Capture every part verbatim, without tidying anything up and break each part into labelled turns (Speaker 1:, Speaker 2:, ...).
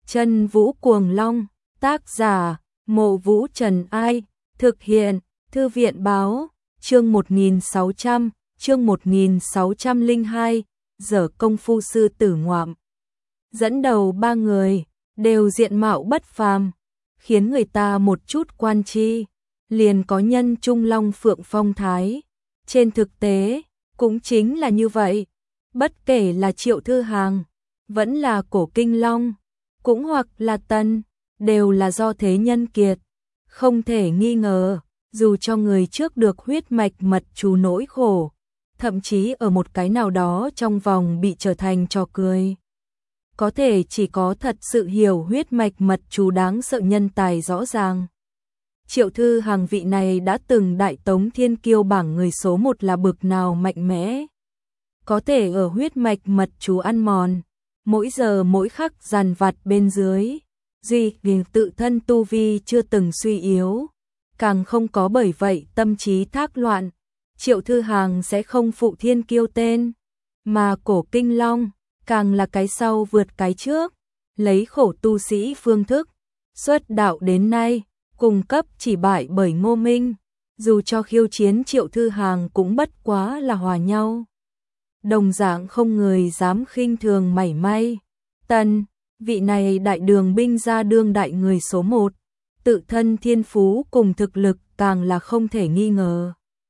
Speaker 1: Chân Vũ Cuồng Long, tác giả, Mộ Vũ Trần Ai, thực hiện, Thư viện Báo, chương một nghìn sáu trăm, chương một nghìn sáu trăm lẻ hai, Dở Công Phu Sư Tử Ngoạm. Dẫn đầu ba người, đều diện mạo bất phàm, khiến người ta một chút quan chi, liền có nhân trung long phượng phong thái. Trên thực tế, cũng chính là như vậy, bất kể là Triệu Thư Hàng, vẫn là Cổ Kinh Long, cũng hoặc là Tần, đều là do thế nhân kiệt. Không thể nghi ngờ, dù cho người trước được huyết mạch mật chú nỗi khổ, thậm chí ở một cái nào đó trong vòng bị trở thành trò cười. Có thể chỉ có thật sự hiểu huyết mạch mật chú đáng sợ nhân tài rõ ràng. Triệu Thư Hàng vị này đã từng đại tống thiên kiêu bảng người số một là bực nào mạnh mẽ. Có thể ở huyết mạch mật chú ăn mòn, mỗi giờ mỗi khắc dằn vặt bên dưới, duy vì tự thân tu vi chưa từng suy yếu, càng không có bởi vậy tâm trí thác loạn, Triệu Thư Hàng sẽ không phụ thiên kiêu tên, mà Cổ Kinh Long càng là cái sau vượt cái trước, lấy khổ tu sĩ phương thức, xuất đạo đến nay, cùng cấp chỉ bại bởi Ngô Minh, dù cho khiêu chiến Triệu Thư Hàng cũng bất quá là hòa nhau. Đồng dạng không người dám khinh thường mảy may. Tần, vị này đại đường binh gia đương đại người số một, tự thân thiên phú cùng thực lực càng là không thể nghi ngờ.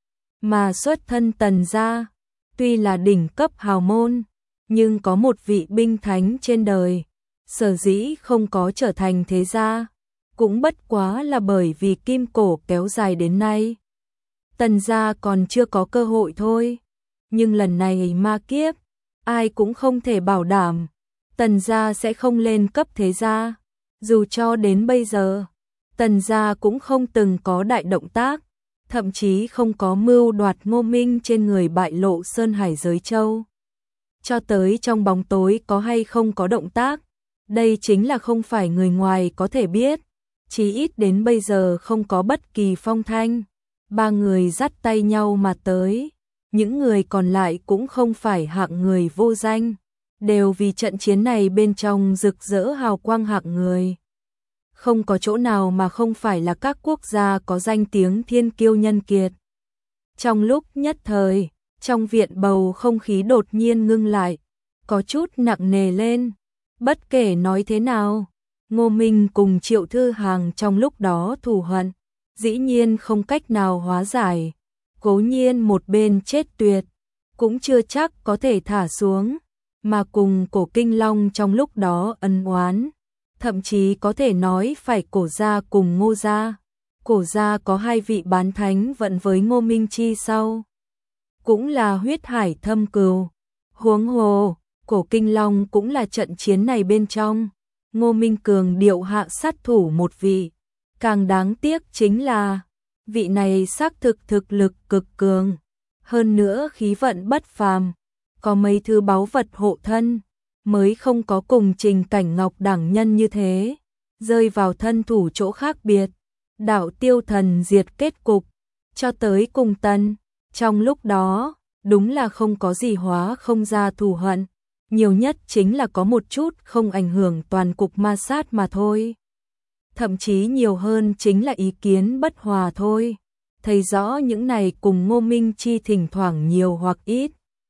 Speaker 1: Mà xuất thân Tần gia, tuy là đỉnh cấp hào môn, nhưng có một vị binh thánh trên đời, sở dĩ không có trở thành thế gia, cũng bất quá là bởi vì kim cổ kéo dài đến nay. Tần gia còn chưa có cơ hội thôi, nhưng lần này ma kiếp, ai cũng không thể bảo đảm Tần gia sẽ không lên cấp thế gia. Dù cho đến bây giờ, Tần gia cũng không từng có đại động tác, thậm chí không có mưu đoạt Ngô Minh trên người bại lộ Sơn Hải Giới Châu. Cho tới trong bóng tối có hay không có động tác, đây chính là không phải người ngoài có thể biết. Chí ít đến bây giờ không có bất kỳ phong thanh. Ba người dắt tay nhau mà tới, những người còn lại cũng không phải hạng người vô danh, đều vì trận chiến này bên trong rực rỡ hào quang hạng người. Không có chỗ nào mà không phải là các quốc gia có danh tiếng thiên kiêu nhân kiệt. Trong lúc nhất thời, trong viện bầu không khí đột nhiên ngưng lại, có chút nặng nề lên. Bất kể nói thế nào, Ngô Minh cùng Triệu Thư Hàng trong lúc đó thù hận, dĩ nhiên không cách nào hóa giải. Cố nhiên một bên chết tuyệt, cũng chưa chắc có thể thả xuống, mà cùng Cổ Kinh Long trong lúc đó ân oán, thậm chí có thể nói phải Cổ gia cùng Ngô gia. Cổ gia có hai vị bán thánh vận với Ngô Minh chi sau, cũng là huyết hải thâm cừu. Huống hồ, Cổ Kinh Long cũng là trận chiến này bên trong, Ngô Minh cường điệu hạ sát thủ một vị. Càng đáng tiếc chính là, vị này xác thực thực lực cực cường, hơn nữa khí vận bất phàm, có mấy thứ báu vật hộ thân, mới không có cùng Trình Cảnh Ngọc đẳng nhân như thế, rơi vào thân thủ chỗ khác biệt, đạo tiêu thần diệt kết cục, cho tới cùng Tần, trong lúc đó, đúng là không có gì hóa không ra thù hận, nhiều nhất chính là có một chút không ảnh hưởng toàn cục ma sát mà thôi. Thậm chí nhiều hơn chính là ý kiến bất hòa thôi. Thấy rõ những này cùng Ngô Minh chi thỉnh thoảng nhiều hoặc ít,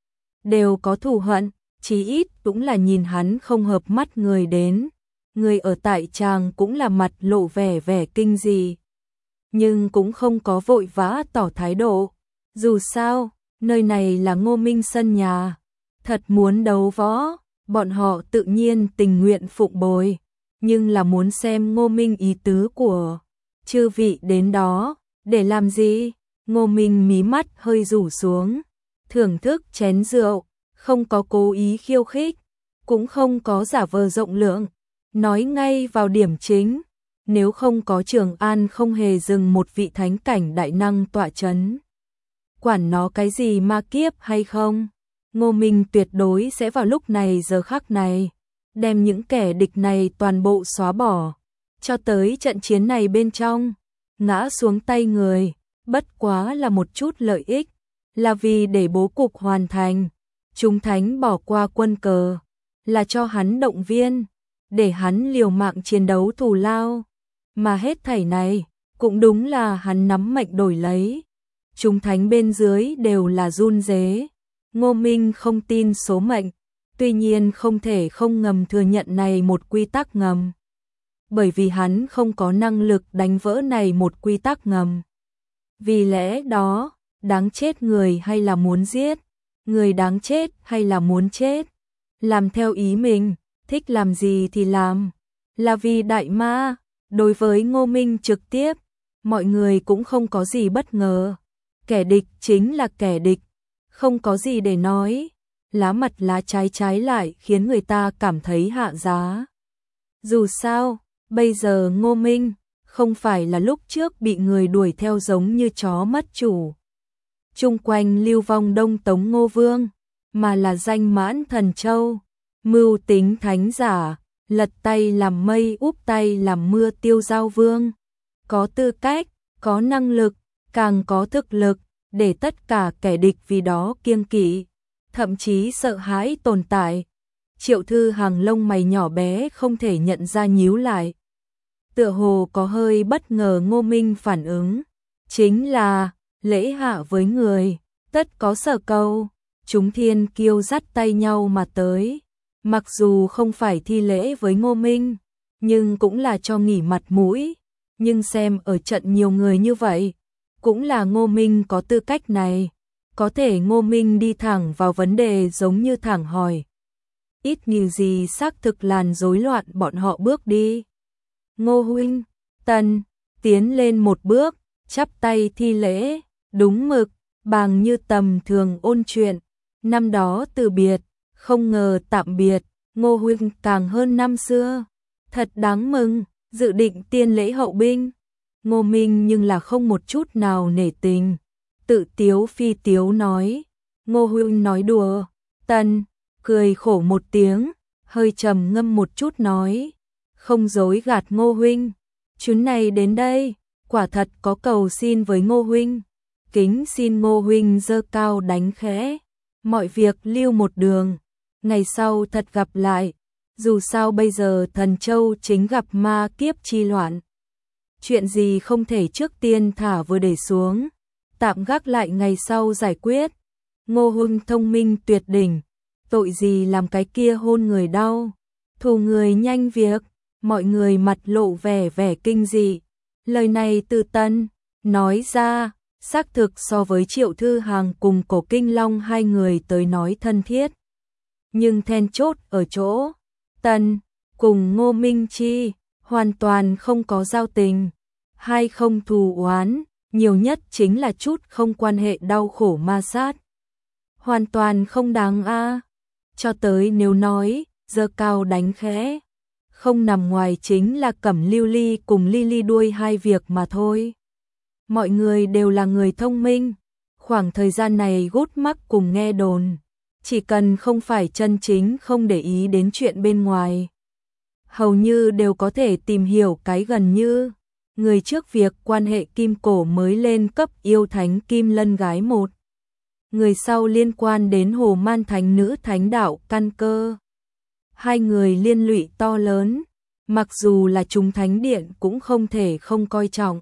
Speaker 1: đều có thù hận, chí ít cũng là nhìn hắn không hợp mắt người đến. Người ở tại tràng cũng là mặt lộ vẻ vẻ kinh dị, nhưng cũng không có vội vã tỏ thái độ. Dù sao, nơi này là Ngô Minh sân nhà, thật muốn đấu võ, bọn họ tự nhiên tình nguyện phụng bồi, nhưng là muốn xem Ngô Minh ý tứ của chư vị đến đó, để làm gì? Ngô Minh mí mắt hơi rủ xuống, thưởng thức chén rượu, không có cố ý khiêu khích, cũng không có giả vờ rộng lượng, nói ngay vào điểm chính, nếu không có Trường An không hề dừng một vị thánh cảnh đại năng tọa chấn. Quản nó cái gì ma kiếp hay không, Ngô Minh tuyệt đối sẽ vào lúc này giờ khắc này, đem những kẻ địch này toàn bộ xóa bỏ, cho tới trận chiến này bên trong, ngã xuống tay người, bất quá là một chút lợi ích, là vì để bố cục hoàn thành, chúng thánh bỏ qua quân cờ, là cho hắn động viên, để hắn liều mạng chiến đấu thù lao. Mà hết thảy này, cũng đúng là hắn nắm mệnh đổi lấy. Chúng thánh bên dưới đều là run rế. Ngô Minh không tin số mệnh, tuy nhiên không thể không ngầm thừa nhận này một quy tắc ngầm. Bởi vì hắn không có năng lực đánh vỡ này một quy tắc ngầm. Vì lẽ đó, đáng chết người hay là muốn giết, người đáng chết hay là muốn chết, làm theo ý mình, thích làm gì thì làm, là vì đại ma. Đối với Ngô Minh trực tiếp, mọi người cũng không có gì bất ngờ, kẻ địch chính là kẻ địch, không có gì để nói, lá mặt lá trái trái lại khiến người ta cảm thấy hạ giá. Dù sao, bây giờ Ngô Minh không phải là lúc trước bị người đuổi theo giống như chó mất chủ. Chung quanh lưu vong Đông Tống Ngô Vương, mà là danh mãn thần châu, mưu tính thánh giả, lật tay làm mây úp tay làm mưa tiêu giao vương. Có tư cách, có năng lực, càng có thực lực, để tất cả kẻ địch vì đó kiêng kỵ, thậm chí sợ hãi tồn tại. Triệu Thư Hằng lông mày nhỏ bé không thể nhận ra nhíu lại. Tựa hồ có hơi bất ngờ Ngô Minh phản ứng, chính là lễ hạ với người, tất có sở câu, chúng thiên kiêu dắt tay nhau mà tới. Mặc dù không phải thi lễ với Ngô Minh, nhưng cũng là cho nghỉ mặt mũi, nhưng xem ở trận nhiều người như vậy, cũng là Ngô Minh có tư cách này, có thể Ngô Minh đi thẳng vào vấn đề giống như thẳng hỏi. Ít nhiều gì xác thực làn rối loạn bọn họ bước đi. Ngô huynh, Tần, tiến lên một bước, chắp tay thi lễ, đúng mực, bằng như tầm thường ôn chuyện, năm đó từ biệt, không ngờ tạm biệt, Ngô huynh càng hơn năm xưa, thật đáng mừng, dự định tiên lễ hậu binh. Ngô Minh nhưng là không một chút nào nể tình, tự tiếu phi tiếu nói, Ngô huynh nói đùa. Tần cười khổ một tiếng, hơi trầm ngâm một chút nói, không dối gạt Ngô huynh, chuyến này đến đây, quả thật có cầu xin với Ngô huynh, kính xin Ngô huynh giơ cao đánh khẽ, mọi việc lưu một đường, ngày sau thật gặp lại, dù sao bây giờ Thần Châu chính gặp ma kiếp chi loạn. Chuyện gì không thể trước tiên thả vừa để xuống, tạm gác lại ngày sau giải quyết. Ngô huynh thông minh tuyệt đỉnh, tội gì làm cái kia hôn người đau, thù người nhanh việc. Mọi người mặt lộ vẻ vẻ kinh dị. Lời này từ Tân nói ra, xác thực so với Triệu Thư Hằng cùng Cổ Kinh Long hai người tới nói thân thiết. Nhưng then chốt ở chỗ, Tân cùng Ngô Minh Chi hoàn toàn không có giao tình, hai không thù oán, nhiều nhất chính là chút không quan hệ đau khổ ma sát. Hoàn toàn không đáng a. Cho tới nếu nói, giơ cao đánh khẽ, không nằm ngoài chính là Cẩm Lưu Ly cùng Ly Ly đuôi hai việc mà thôi. Mọi người đều là người thông minh, khoảng thời gian này gút mắt cùng nghe đồn, chỉ cần không phải chân chính không để ý đến chuyện bên ngoài, hầu như đều có thể tìm hiểu cái gần như. Người trước việc quan hệ kim cổ mới lên cấp yêu thánh Kim Lân gái một, người sau liên quan đến Hồ Man Thánh nữ thánh đạo căn cơ. Hai người liên lụy to lớn, mặc dù là chúng thánh điện cũng không thể không coi trọng.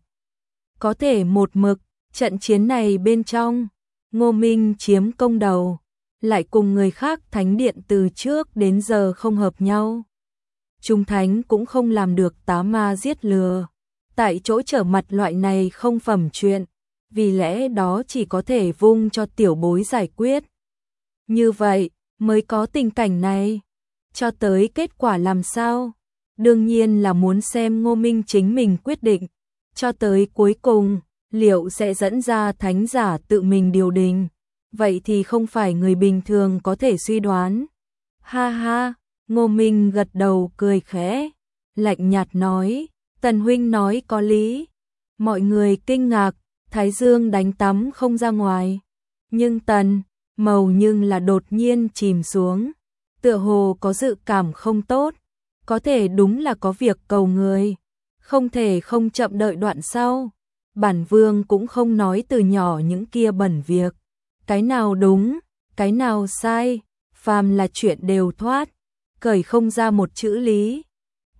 Speaker 1: Có thể một mực, trận chiến này bên trong, Ngô Minh chiếm công đầu, lại cùng người khác thánh điện từ trước đến giờ không hợp nhau. Chúng thánh cũng không làm được tá ma giết lừa, tại chỗ trở mặt loại này không phẩm chuyện, vì lẽ đó chỉ có thể vung cho tiểu bối giải quyết. Như vậy, mới có tình cảnh này. Cho tới kết quả làm sao? Đương nhiên là muốn xem Ngô Minh chính mình quyết định. Cho tới cuối cùng, liệu sẽ dẫn ra thánh giả tự mình điều đình? Vậy thì không phải người bình thường có thể suy đoán. Ha ha, Ngô Minh gật đầu cười khẽ, lạnh nhạt nói, Tần huynh nói có lý. Mọi người kinh ngạc, Thái Dương đánh tắm không ra ngoài. Nhưng Tần, màu nhưng là đột nhiên chìm xuống. Tựa hồ có dự cảm không tốt, có thể đúng là có việc cầu người, không thể không chậm đợi đoạn sau. Bản vương cũng không nói từ nhỏ những kia bẩn việc, cái nào đúng, cái nào sai, phàm là chuyện đều thoát, cởi không ra một chữ lý.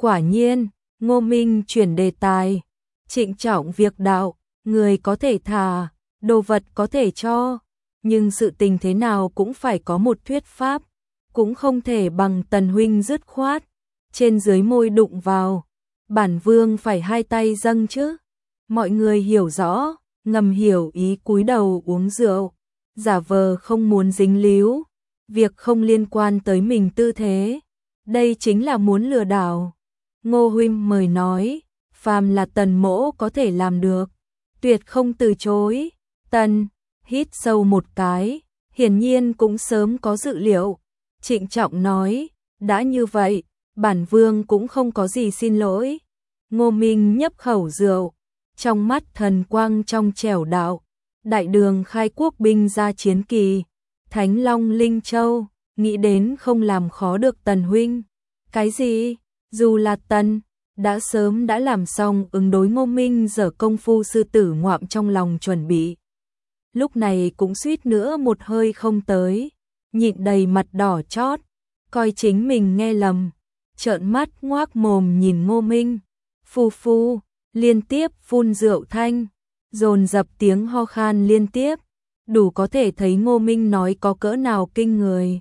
Speaker 1: Quả nhiên, Ngô Minh chuyển đề tài, trịnh trọng việc đạo, người có thể thả, đồ vật có thể cho, nhưng sự tình thế nào cũng phải có một thuyết pháp, cũng không thể bằng Tần huynh dứt khoát, trên dưới môi đụng vào, bản vương phải hai tay dâng chứ. Mọi người hiểu rõ, ngầm hiểu ý cúi đầu uống rượu, giả vờ không muốn dính líu, việc không liên quan tới mình tư thế, đây chính là muốn lừa đảo. Ngô huynh mời nói, phàm là Tần mỗ có thể làm được, tuyệt không từ chối. Tần hít sâu một cái, hiển nhiên cũng sớm có dự liệu, trịnh trọng nói, đã như vậy, bản vương cũng không có gì xin lỗi. Ngô Minh nhấp khẩu rượu, trong mắt thần quang trong trẻo đạo, đại đường khai quốc binh ra chiến kỳ, Thánh Long Linh Châu, nghĩ đến không làm khó được Tần huynh. Cái gì? Dù là Tần, đã sớm đã làm xong ứng đối. Ngô Minh giở công phu sư tử ngoạm trong lòng chuẩn bị. Lúc này cũng suýt nữa một hơi không tới, nhịn đầy mặt đỏ chót, coi chính mình nghe lầm, trợn mắt ngoác mồm nhìn Ngô Minh. Phu phu, liên tiếp phun rượu thanh, dồn dập tiếng ho khan liên tiếp, đủ có thể thấy Ngô Minh nói có cỡ nào kinh người.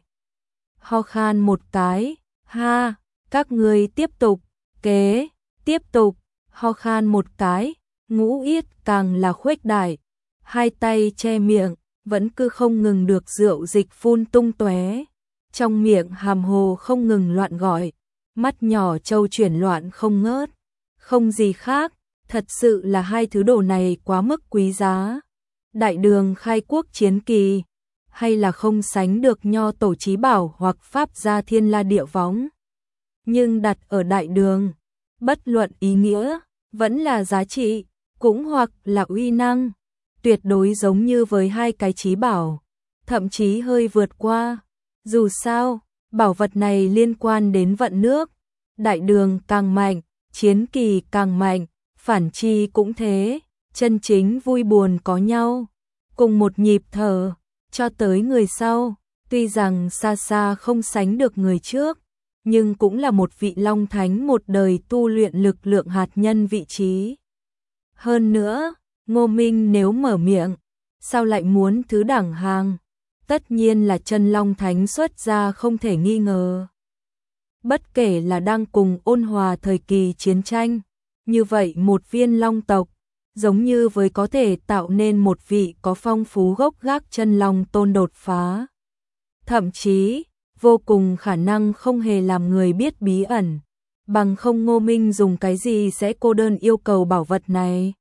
Speaker 1: Ho khan một cái, ha, các người tiếp tục, kế, tiếp tục, ho khan một cái, ngũ yết càng là khuếch đại, hai tay che miệng, vẫn cứ không ngừng được rượu dịch phun tung tóe, trong miệng hàm hồ không ngừng loạn gọi, mắt nhỏ trâu chuyển loạn không ngớt, không gì khác, thật sự là hai thứ đồ này quá mức quý giá. Đại đường khai quốc chiến kỳ, hay là không sánh được nho tổ chí bảo hoặc pháp gia thiên la địa võng. Nhưng đặt ở đại đường, bất luận ý nghĩa, vẫn là giá trị, cũng hoặc là uy năng, tuyệt đối giống như với hai cái chí bảo, thậm chí hơi vượt qua. Dù sao, bảo vật này liên quan đến vận nước, đại đường càng mạnh, chiến kỳ càng mạnh, phản chi cũng thế, chân chính vui buồn có nhau, cùng một nhịp thở, cho tới người sau, tuy rằng xa xa không sánh được người trước, nhưng cũng là một vị long thánh một đời tu luyện lực lượng hạt nhân vị trí. Hơn nữa, Ngô Minh nếu mở miệng, sao lại muốn thứ đẳng hàng, tất nhiên là chân long thánh xuất ra không thể nghi ngờ. Bất kể là đang cùng ôn hòa thời kỳ chiến tranh, như vậy một viên long tộc, giống như với có thể tạo nên một vị có phong phú gốc gác chân long tôn đột phá. Thậm chí, vô cùng khả năng không hề làm người biết bí ẩn, bằng không Ngô Minh dùng cái gì sẽ cô đơn yêu cầu bảo vật này.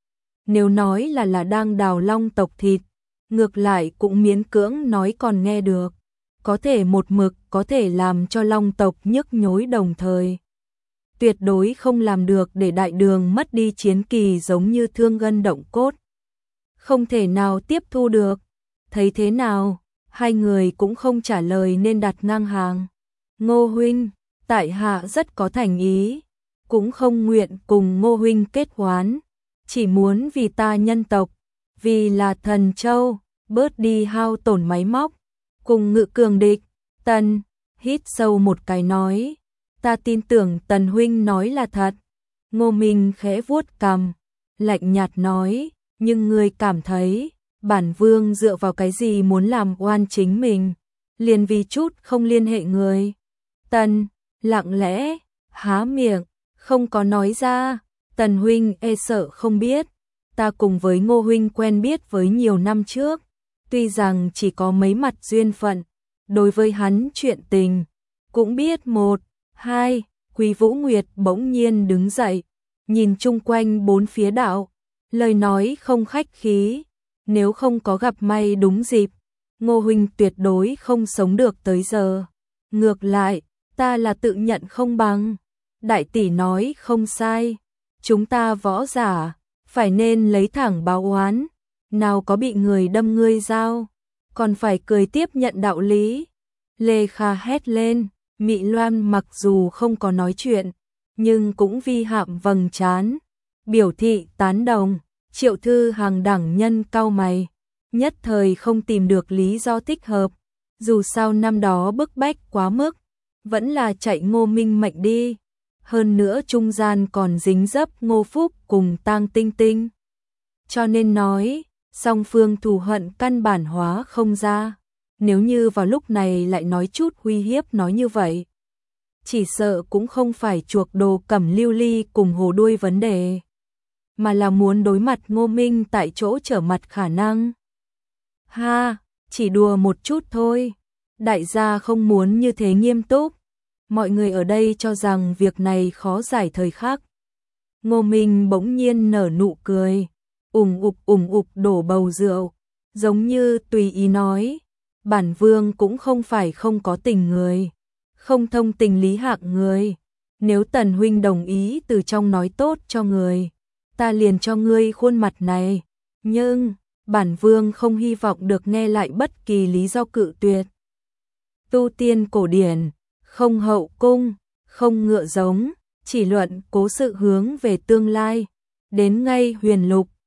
Speaker 1: Nếu nói là là đang đào long tộc thịt, ngược lại cũng miễn cưỡng nói còn nghe được, có thể một mực có thể làm cho long tộc nhức nhối đồng thời. Tuyệt đối không làm được để đại đường mất đi chiến kỳ giống như thương gân động cốt. Không thể nào tiếp thu được. Thấy thế nào, hai người cũng không trả lời nên đặt ngang hàng. Ngô huynh, tại hạ rất có thành ý, cũng không nguyện cùng Ngô huynh kết oán, chỉ muốn vì ta nhân tộc, vì là thần châu, bớt đi hao tổn máy móc, cùng ngự cường địch. Tần hít sâu một cái nói, ta tin tưởng Tần huynh nói là thật. Ngô Minh khẽ vuốt cằm, lạnh nhạt nói, nhưng ngươi cảm thấy, bản vương dựa vào cái gì muốn làm oan chính mình, liền vì chút không liên hệ người. Tần lặng lẽ há miệng, không có nói ra. Tần huynh e sợ không biết, ta cùng với Ngô huynh quen biết với nhiều năm trước, tuy rằng chỉ có mấy mặt duyên phận, đối với hắn chuyện tình cũng biết một, hai. Quý Vũ Nguyệt bỗng nhiên đứng dậy, nhìn chung quanh bốn phía đạo, lời nói không khách khí, nếu không có gặp may đúng dịp, Ngô huynh tuyệt đối không sống được tới giờ. Ngược lại, ta là tự nhận không bằng. Đại tỷ nói không sai, chúng ta võ giả phải nên lấy thẳng báo oán, nào có bị người đâm ngươi dao, còn phải cười tiếp nhận đạo lý. Lê Kha hét lên, Mị Loan mặc dù không có nói chuyện, nhưng cũng vi hạm vầng trán, biểu thị tán đồng. Triệu Thư Hàng đẳng nhân cau mày, nhất thời không tìm được lý do thích hợp, dù sao năm đó bức bách quá mức, vẫn là chạy Ngô Minh mệnh đi. hơn nữa trung gian còn dính dấp Ngô Phúc cùng Tang Tinh Tinh. Cho nên nói, song phương thù hận căn bản hóa không ra. Nếu như vào lúc này lại nói chút uy hiếp nói như vậy, chỉ sợ cũng không phải chuộc đồ Cẩm Lưu Ly cùng Hồ Đuôi vấn đề, mà là muốn đối mặt Ngô Minh tại chỗ trở mặt khả năng. Ha, chỉ đùa một chút thôi, đại gia không muốn như thế nghiêm túc. Mọi người ở đây cho rằng việc này khó giải thời khắc. Ngô Minh bỗng nhiên nở nụ cười, ủng ục ủng ục đổ bầu rượu, giống như tùy ý nói, bản vương cũng không phải không có tình người, không thông tình lý hạng người. Nếu Tần huynh đồng ý từ trong nói tốt cho người, ta liền cho ngươi khuôn mặt này, nhưng bản vương không hy vọng được nghe lại bất kỳ lý do cự tuyệt. Tu tiên cổ điển, không hậu cung, không ngựa giống, chỉ luận cố sự hướng về tương lai. Đến ngay huyền lục,